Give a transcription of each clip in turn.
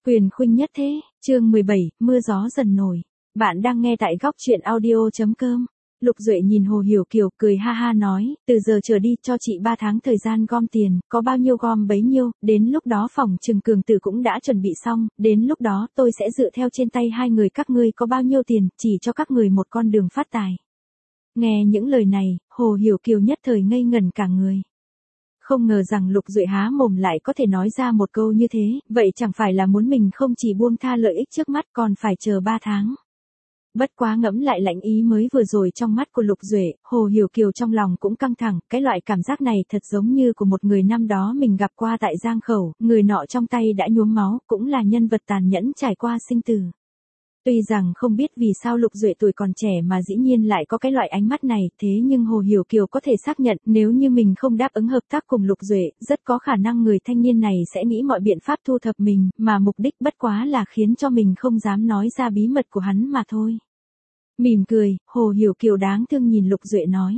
Quyền khuynh nhất thế, chương 17, mưa gió dần nổi. Bạn đang nghe tại góc truyện audio.com. Lục Duệ nhìn Hồ Hiểu Kiều cười ha ha nói, từ giờ trở đi cho chị 3 tháng thời gian gom tiền, có bao nhiêu gom bấy nhiêu, đến lúc đó phòng trừng Cường Tử cũng đã chuẩn bị xong, đến lúc đó tôi sẽ dựa theo trên tay hai người các ngươi có bao nhiêu tiền, chỉ cho các người một con đường phát tài. Nghe những lời này, Hồ Hiểu Kiều nhất thời ngây ngẩn cả người. Không ngờ rằng Lục Duệ há mồm lại có thể nói ra một câu như thế, vậy chẳng phải là muốn mình không chỉ buông tha lợi ích trước mắt còn phải chờ 3 tháng. Bất quá ngẫm lại lãnh ý mới vừa rồi trong mắt của Lục Duệ, Hồ Hiểu Kiều trong lòng cũng căng thẳng, cái loại cảm giác này thật giống như của một người năm đó mình gặp qua tại Giang Khẩu, người nọ trong tay đã nhuốm máu, cũng là nhân vật tàn nhẫn trải qua sinh tử. Tuy rằng không biết vì sao Lục Duệ tuổi còn trẻ mà dĩ nhiên lại có cái loại ánh mắt này, thế nhưng Hồ Hiểu Kiều có thể xác nhận nếu như mình không đáp ứng hợp tác cùng Lục Duệ, rất có khả năng người thanh niên này sẽ nghĩ mọi biện pháp thu thập mình, mà mục đích bất quá là khiến cho mình không dám nói ra bí mật của hắn mà thôi. Mỉm cười, Hồ Hiểu Kiều đáng thương nhìn Lục Duệ nói.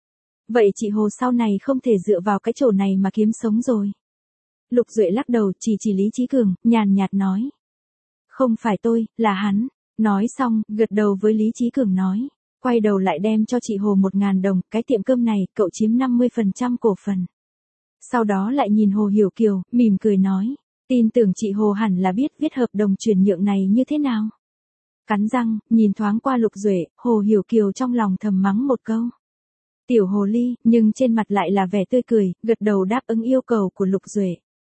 Vậy chị Hồ sau này không thể dựa vào cái chỗ này mà kiếm sống rồi. Lục Duệ lắc đầu chỉ Lý Chí Cường, nhàn nhạt nói. Không phải tôi, là hắn. Nói xong, gật đầu với Lý Chí Cường nói. Quay đầu lại đem cho chị Hồ 1.000 đồng, cái tiệm cơm này, cậu chiếm 50% cổ phần. Sau đó lại nhìn Hồ Hiểu Kiều, mỉm cười nói. Tin tưởng chị Hồ hẳn là biết viết hợp đồng chuyển nhượng này như thế nào. Cắn răng, nhìn thoáng qua Lục Duệ, Hồ Hiểu Kiều trong lòng thầm mắng một câu. Tiểu hồ ly, nhưng trên mặt lại là vẻ tươi cười, gật đầu đáp ứng yêu cầu của Lục Duệ.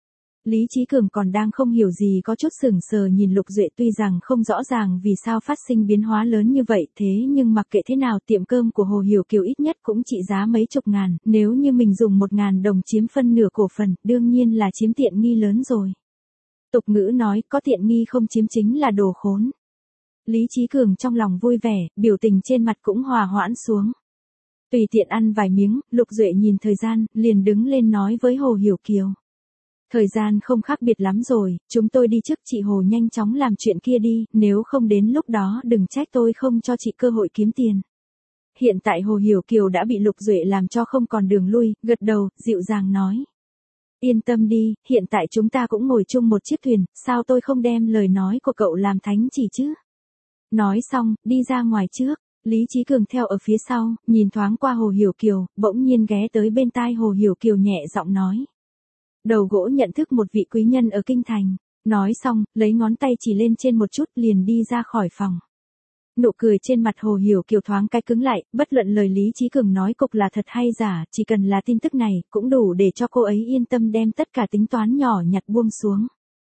Lý Chí Cường còn đang không hiểu gì có chút sững sờ nhìn Lục Duệ, tuy rằng không rõ ràng vì sao phát sinh biến hóa lớn như vậy, thế nhưng mặc kệ thế nào tiệm cơm của Hồ Hiểu Kiều ít nhất cũng trị giá mấy chục ngàn, nếu như mình dùng 1.000 đồng chiếm phân nửa cổ phần, đương nhiên là chiếm tiện nghi lớn rồi. Tục ngữ nói có tiện nghi không chiếm chính là đồ khốn. Lý Chí Cường trong lòng vui vẻ, biểu tình trên mặt cũng hòa hoãn xuống. Tùy tiện ăn vài miếng, Lục Duệ nhìn thời gian, liền đứng lên nói với Hồ Hiểu Kiều. Thời gian không khác biệt lắm rồi, chúng tôi đi trước, chị Hồ nhanh chóng làm chuyện kia đi, nếu không đến lúc đó đừng trách tôi không cho chị cơ hội kiếm tiền. Hiện tại Hồ Hiểu Kiều đã bị Lục Duệ làm cho không còn đường lui, gật đầu, dịu dàng nói. Yên tâm đi, hiện tại chúng ta cũng ngồi chung một chiếc thuyền, sao tôi không đem lời nói của cậu làm thánh chỉ chứ? Nói xong, đi ra ngoài trước, Lý Chí Cường theo ở phía sau, nhìn thoáng qua Hồ Hiểu Kiều, bỗng nhiên ghé tới bên tai Hồ Hiểu Kiều nhẹ giọng nói. Đầu gỗ nhận thức một vị quý nhân ở Kinh Thành. Nói xong, lấy ngón tay chỉ lên trên một chút liền đi ra khỏi phòng. Nụ cười trên mặt Hồ Hiểu Kiều thoáng cái cứng lại, bất luận lời Lý Chí Cường nói cục là thật hay giả, chỉ cần là tin tức này, cũng đủ để cho cô ấy yên tâm đem tất cả tính toán nhỏ nhặt buông xuống.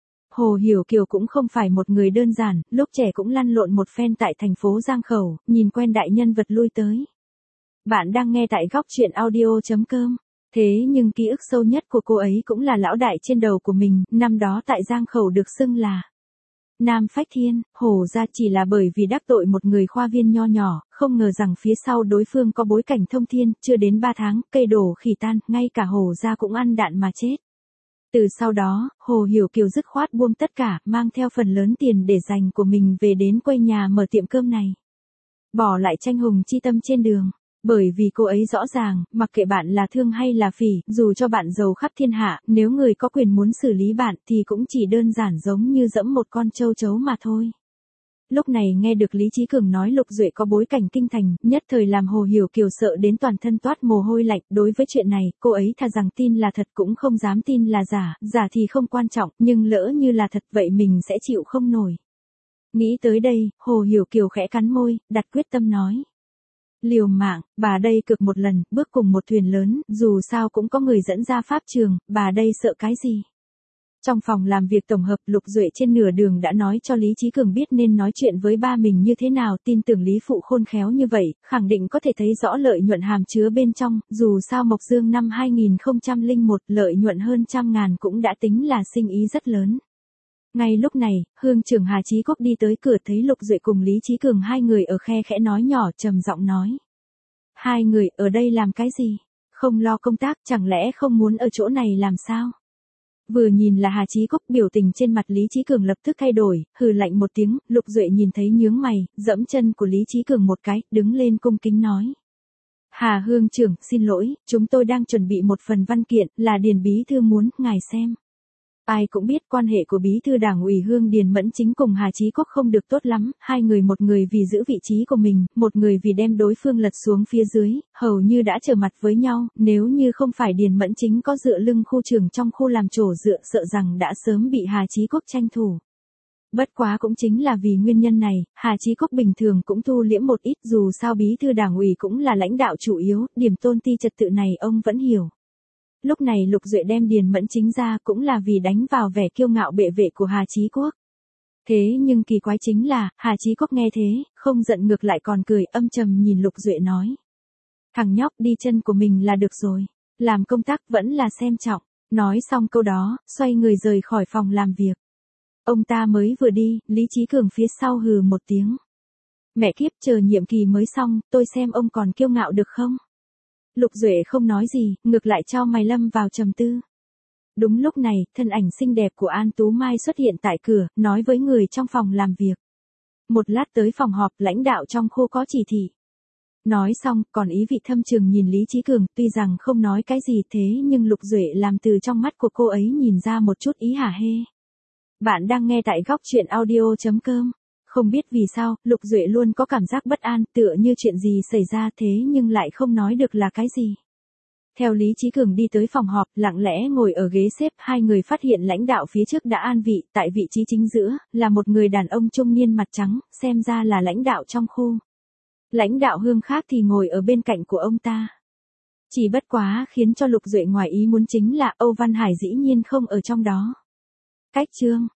Hồ Hiểu Kiều cũng không phải một người đơn giản, lúc trẻ cũng lăn lộn một phen tại thành phố Giang Khẩu, nhìn quen đại nhân vật lui tới. Bạn đang nghe tại góc truyện audio.com. Thế nhưng ký ức sâu nhất của cô ấy cũng là lão đại trên đầu của mình, năm đó tại Giang Khẩu được xưng là Nam Phách Thiên. Hồ gia chỉ là bởi vì đắc tội một người khoa viên nho nhỏ, không ngờ rằng phía sau đối phương có bối cảnh thông thiên, chưa đến 3 tháng, cây đổ khỉ tan, ngay cả Hồ gia cũng ăn đạn mà chết. Từ sau đó, Hồ Hiểu Kiều dứt khoát buông tất cả, mang theo phần lớn tiền để dành của mình về đến quê nhà mở tiệm cơm này. Bỏ lại tranh hùng chi tâm trên đường. Bởi vì cô ấy rõ ràng, mặc kệ bạn là thương hay là phỉ, dù cho bạn giàu khắp thiên hạ, nếu người có quyền muốn xử lý bạn thì cũng chỉ đơn giản giống như dẫm một con trâu chấu mà thôi. Lúc này nghe được Lý Chí Cường nói Lục Duệ có bối cảnh kinh thành, nhất thời làm Hồ Hiểu Kiều sợ đến toàn thân toát mồ hôi lạnh. Đối với chuyện này, cô ấy thà rằng tin là thật cũng không dám tin là giả, giả thì không quan trọng, nhưng lỡ như là thật vậy mình sẽ chịu không nổi. Nghĩ tới đây, Hồ Hiểu Kiều khẽ cắn môi, đặt quyết tâm nói. Liều mạng, bà đây cược một lần, bước cùng một thuyền lớn, dù sao cũng có người dẫn ra pháp trường, bà đây sợ cái gì? Trong phòng làm việc tổng hợp, Lục Duệ trên nửa đường đã nói cho Lý Chí Cường biết nên nói chuyện với ba mình như thế nào, tin tưởng Lý phụ khôn khéo như vậy, khẳng định có thể thấy rõ lợi nhuận hàm chứa bên trong, dù sao Mộc Dương năm 2001 lợi nhuận hơn 100.000 cũng đã tính là sinh ý rất lớn. Ngay lúc này, Hương trưởng Hà Chí Quốc đi tới cửa thấy Lục Duệ cùng Lý Chí Cường hai người ở khe khẽ nói nhỏ trầm giọng nói. Hai người ở đây làm cái gì? Không lo công tác, chẳng lẽ không muốn ở chỗ này làm sao? Vừa nhìn là Hà Chí Quốc, biểu tình trên mặt Lý Chí Cường lập tức thay đổi, hừ lạnh một tiếng, Lục Duệ nhìn thấy nhướng mày, dẫm chân của Lý Chí Cường một cái, đứng lên cung kính nói. Hà Hương trưởng, xin lỗi, chúng tôi đang chuẩn bị một phần văn kiện, là Điền bí thư muốn ngài xem. Ai cũng biết quan hệ của bí thư đảng ủy Hương Điền Mẫn Chính cùng Hà Chí Quốc không được tốt lắm, hai người, một người vì giữ vị trí của mình, một người vì đem đối phương lật xuống phía dưới, hầu như đã trở mặt với nhau, nếu như không phải Điền Mẫn Chính có dựa lưng khu trưởng trong khu làm chỗ dựa, sợ rằng đã sớm bị Hà Chí Quốc tranh thủ. Bất quá cũng chính là vì nguyên nhân này, Hà Chí Quốc bình thường cũng thu liễm một ít, dù sao bí thư đảng ủy cũng là lãnh đạo chủ yếu, điểm tôn ti trật tự này ông vẫn hiểu. Lúc này Lục Duệ đem Điền Mẫn Chính ra cũng là vì đánh vào vẻ kiêu ngạo bệ vệ của Hà Chí Quốc. Thế nhưng kỳ quái chính là, Hà Chí Quốc nghe thế, không giận ngược lại còn cười, âm trầm nhìn Lục Duệ nói. Thằng nhóc, đi chân của mình là được rồi, làm công tác vẫn là xem trọng. Nói xong câu đó, xoay người rời khỏi phòng làm việc. Ông ta mới vừa đi, Lý Chí Cường phía sau hừ một tiếng. Mẹ kiếp, chờ nhiệm kỳ mới xong, tôi xem ông còn kiêu ngạo được không? Lục Duệ không nói gì, ngược lại chau mày lâm vào trầm tư. Đúng lúc này, thân ảnh xinh đẹp của An Tú Mai xuất hiện tại cửa, nói với người trong phòng làm việc. Một lát tới phòng họp, lãnh đạo trong khu có chỉ thị. Nói xong, còn ý vị thâm trường nhìn Lý Chí Cường, tuy rằng không nói cái gì thế nhưng Lục Duệ làm từ trong mắt của cô ấy nhìn ra một chút ý hả hê. Bạn đang nghe tại góc truyện audio.com. Không biết vì sao, Lục Duệ luôn có cảm giác bất an, tựa như chuyện gì xảy ra thế nhưng lại không nói được là cái gì. Theo Lý Chí Cường đi tới phòng họp, lặng lẽ ngồi ở ghế xếp, hai người phát hiện lãnh đạo phía trước đã an vị, tại vị trí chính giữa, là một người đàn ông trung niên mặt trắng, xem ra là lãnh đạo trong khu. Lãnh đạo Hương khác thì ngồi ở bên cạnh của ông ta. Chỉ bất quá khiến cho Lục Duệ ngoài ý muốn chính là Âu Văn Hải dĩ nhiên không ở trong đó. Cách chương